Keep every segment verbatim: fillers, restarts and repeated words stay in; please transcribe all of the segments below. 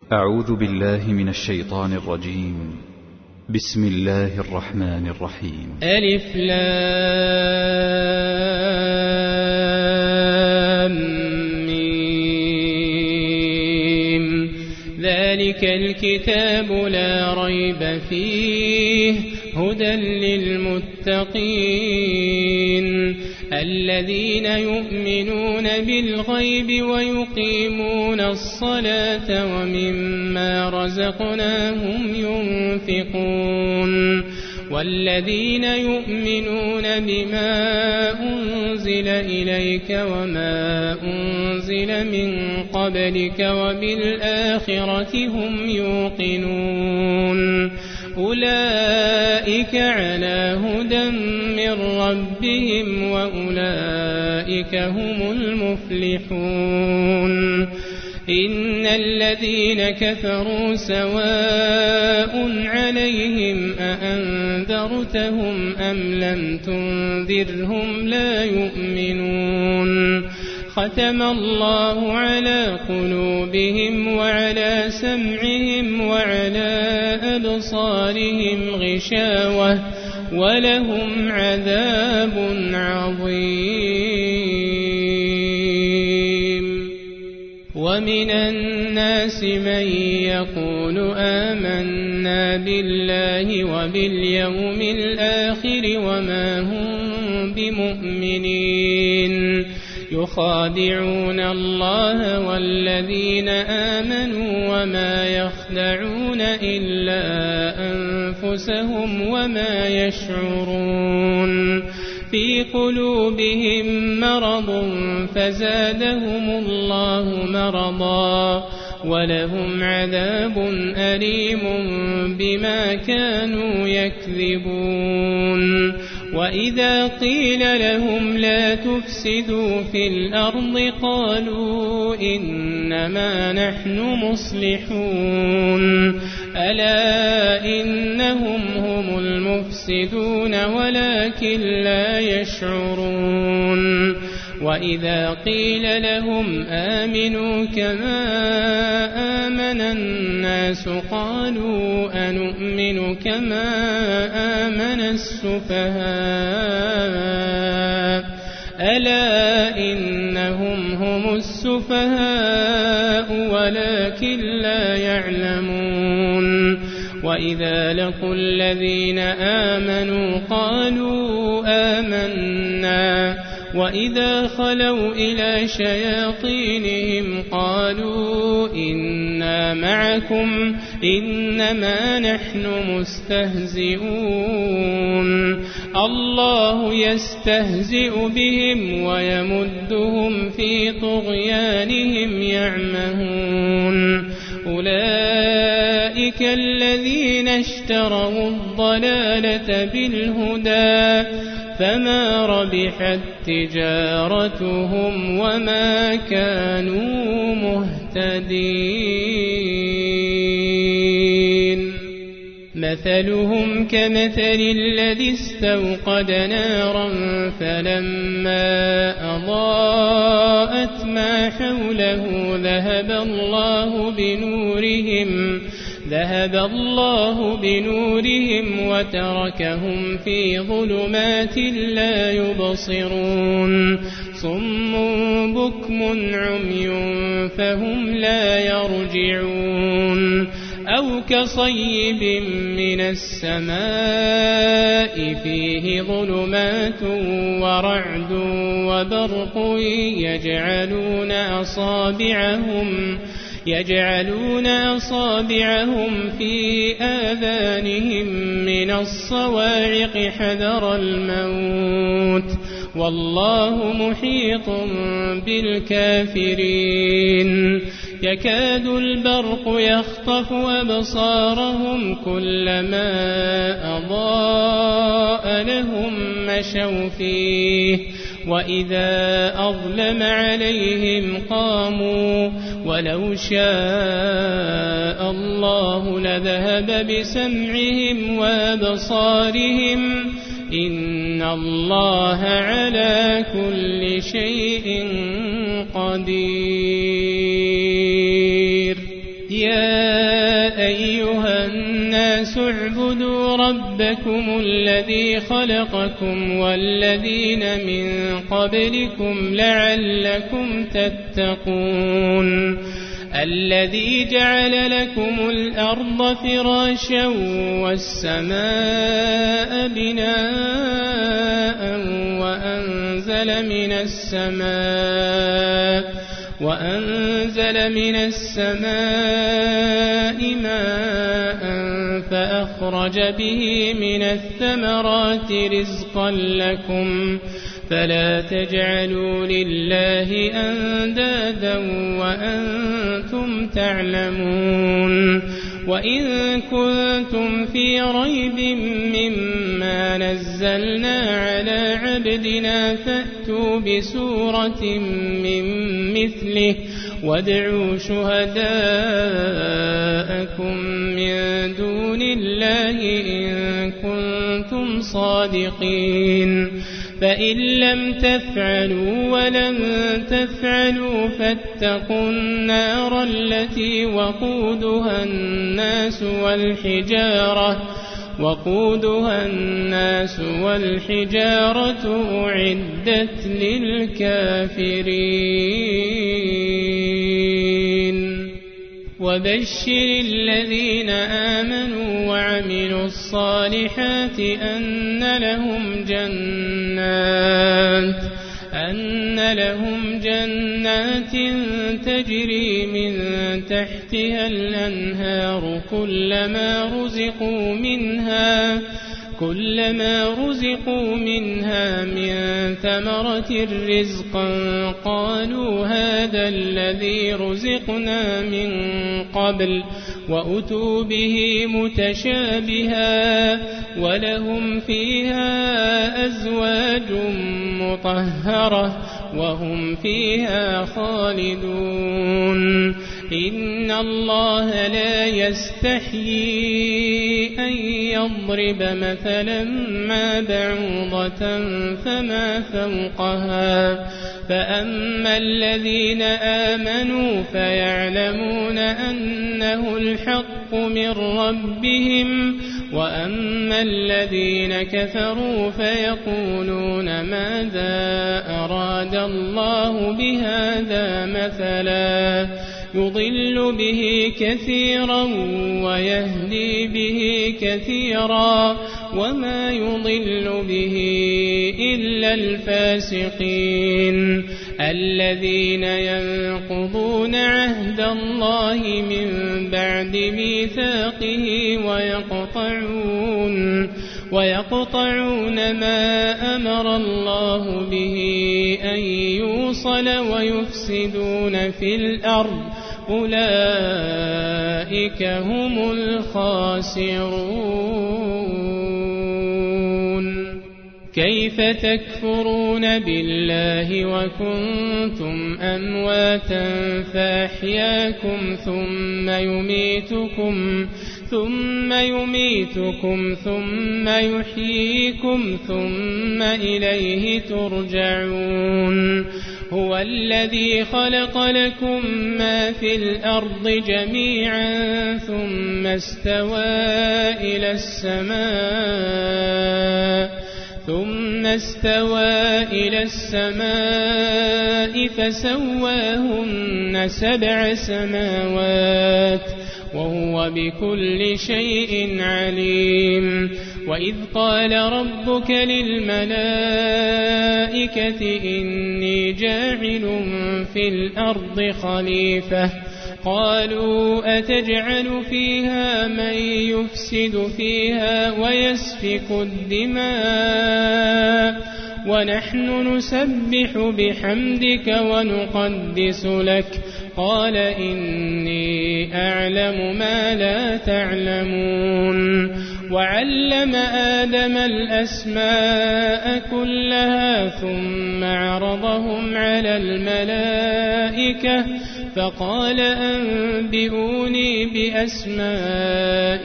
أعوذ بالله من الشيطان الرجيم. بسم الله الرحمن الرحيم. ألف لام ميم. ذلك الكتاب لا ريب فيه هدى للمتقين الذين يؤمنون بالغيب ويقيمون الصلاة ومما رزقناهم ينفقون والذين يؤمنون بما أنزل إليك وما أنزل من قبلك وبالآخرة هم يوقنون أولئك على هدى من ربهم وأولئك هم المفلحون. إن الذين كفروا سواء عليهم أأنذرتهم أم لم تنذرهم لا يؤمنون. ختم الله على قلوبهم وعلى سمعهم وعلى أبصارهم غشاوة ولهم عذاب عظيم. ومن الناس من يقول آمنا بالله وباليوم الآخر وما هم بمؤمنين يخادعون الله والذين آمنوا وما يخدعون إلا أنفسهم وما يشعرون. في قلوبهم مرض فزادهم الله مرضا ولهم عذاب أليم بما كانوا يكذبون. وإذا قيل لهم لا تفسدوا في الأرض قالوا إنما نحن مصلحون ألا إنهم هم المفسدون ولكن لا يشعرون. وإذا قيل لهم آمنوا كما آمن الناس قالوا أنؤمن كما آمن السفهاء ألا إنهم هم السفهاء ولكن لا يعلمون. وإذا لقوا الذين آمنوا قالوا آمنا وإذا خلوا إلى شياطينهم قالوا إنا معكم إنما نحن مستهزئون. الله يستهزئ بهم ويمدهم في طغيانهم يعمهون. أولئك الذين اشتروا الضلالة بالهدى فما ربحت تجارتهم وما كانوا مهتدين. مثلهم كمثل الذي استوقد نارا فلما أضاءت ما حوله ذهب الله بنورهم ذهب الله بنورهم وتركهم في ظلمات لا يبصرون. صم بكم عمي فهم لا يرجعون. أو كصيب من السماء فيه ظلمات ورعد وبرق يجعلون أصابعهم يجعلون أصابعهم في آذانهم من الصواعق حذر الموت والله محيط بالكافرين. يكاد البرق يخطف أبصارهم كلما أضاء لهم مشوا فيه وإذا أظلم عليهم قاموا ولو شاء الله لذهب بسمعهم وأبصارهم إن الله على كل شيء قدير. يا أيها الناس اعبدوا ربكم الذي خلقكم والذين من قبلكم لعلكم تتقون الذي جعل لكم الأرض فراشا والسماء بناء وأنزل من السماء وأنزل من السماء ماء فأخرج به من الثمرات رزقا لكم فلا تجعلوا لله أندادا وأنتم تعلمون وإن كنتم في ريب مما نزلنا على عبدنا فأتوا بسورة من مثله وادعوا شهداءكم من دون الله إن كنتم صادقين فإن لم تفعلوا ولن تفعلوا فاتقوا النار التي وقودها الناس والحجارة وقودها الناس والحجارة أعدت للكافرين وبشر الذين آمنوا وعملوا الصالحات أن لهم جنات أن لهم جنات تجري من تحتها الأنهار كلما رزقوا منها كلما رزقوا منها من ثمرة رزقا قالوا هذا الذي رزقنا من قبل وأتوا به متشابها ولهم فيها أزواج مطهرة وهم فيها خالدون إن الله لا يستحيي أن يضرب مثلا ما بعوضة فما فوقها فأما الذين آمنوا فيعلمون أنه الحق من ربهم وأما الذين كفروا فيقولون ماذا أراد الله بهذا مثلا يضل به كثيرا ويهدي به كثيرا وما يضل به إلا الفاسقين الذين ينقضون عهد الله من بعد ميثاقه ويقطعون ويقطعون ما أمر الله به أن يوصل ويفسدون في الأرض أولئك هم الخاسرون كيف تكفرون بالله وكنتم أمواتا فأحياكم ثم يميتكم ثم يميتكم ثم يحييكم ثم إليه ترجعون هو الذي خلق لكم ما في الأرض جميعا ثم استوى إلى السماء ثم استوى إلى السماء فسواهن سبع سماوات وهو بكل شيء عليم وإذ قال ربك للملائكة إني جاعل في الأرض خليفة قالوا أتجعل فيها من يفسد فيها ويسفك الدماء ونحن نسبح بحمدك ونقدس لك قال إني أعلم ما لا تعلمون وعلم آدم الأسماء كلها ثم عرضهم على الملائكة فقال أنبئوني بأسماء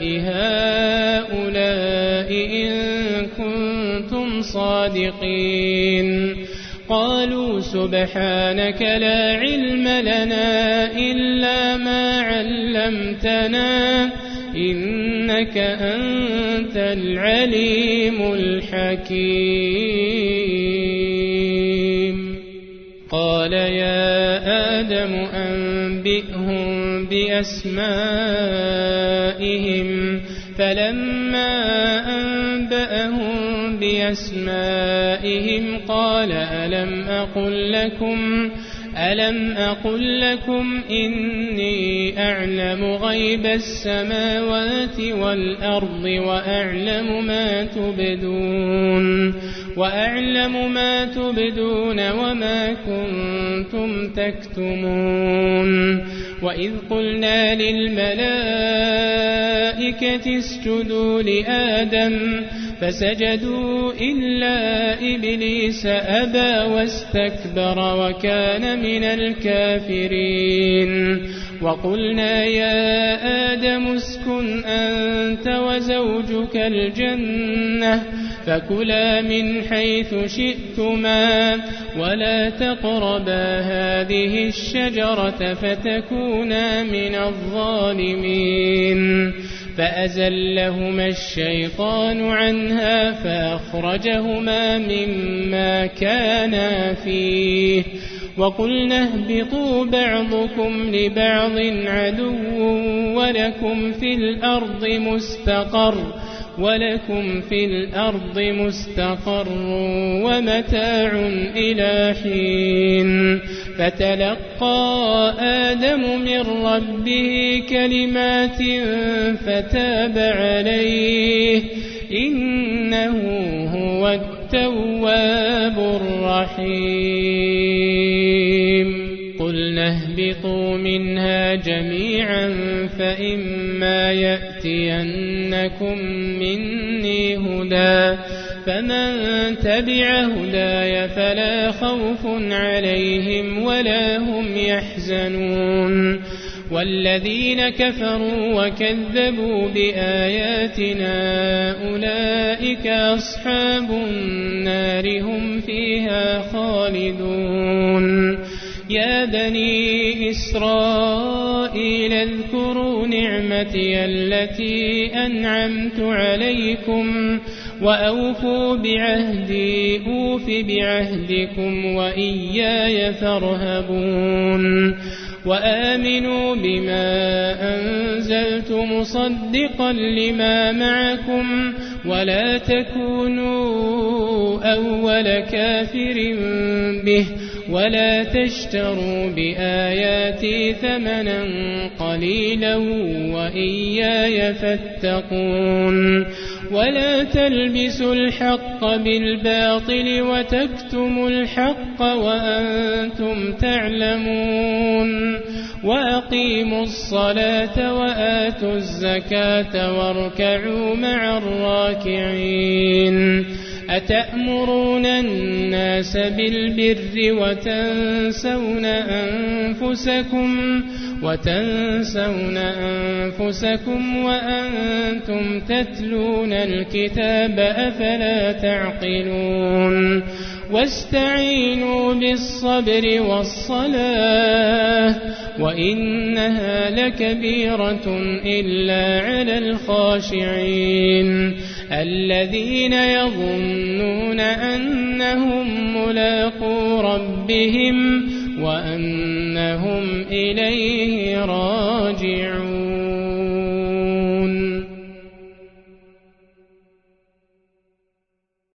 هؤلاء إن كنتم صادقين قالوا سبحانك لا علم لنا إلا ما علمتنا إنك أنت العليم الحكيم قال يا آدم أنبئهم بأسمائهم فلما أنبأهم بأسمائهم قال ألم أقل لكم ألم أقل لكم إني أعلم غيب السماوات والأرض وأعلم ما تبدون وأعلم ما تبدون وما كنتم تكتمون وإذ قلنا للملائكة اسجدوا لآدم فسجدوا إلا إبليس أبى واستكبر وكان من الكافرين وقلنا يا آدم اسكن أنت وزوجك الجنة فكلا من حيث شئتما ولا تقربا هذه الشجرة فتكونا من الظالمين فأزلهما الشيطان عنها فأخرجهما مما كانا فيه وقلنا اهبطوا بعضكم لبعض عدو ولكم في الأرض مستقر ولكم في الأرض مستقر ومتاع إلى حين فتلقى آدم من ربه كلمات فتاب عليه إنه هو التواب الرحيم قلنا اهبطوا منها جميعا فإما يأتينكم مني هدى فمن تبع هداي فلا خوف عليهم ولا هم يحزنون والذين كفروا وكذبوا بآياتنا أولئك أصحاب النار هم فيها خالدون يا بني إسرائيل اذكروا نعمتي التي أنعمت عليكم وأوفوا بعهدي أوف بعهدكم وإياي فارهبون وآمنوا بما أنزلت مصدقا لما معكم ولا تكونوا أول كافر به ولا تشتروا بآياتي ثمنا قليلا وإياي فاتقون ولا تلبسوا الحق بالباطل وتكتموا الحق وأنتم تعلمون وأقيموا الصلاة وآتوا الزكاة واركعوا مع الراكعين أتأمرون الناس بالبر وتنسون أنفسكم وتنسون أنفسكم وأنتم تتلون الكتاب أفلا تعقلون واستعينوا بالصبر والصلاة وإنها لكبيرة إلا على الخاشعين الذين يظنون أنهم ملاقو ربهم وأنهم إليه راجعون.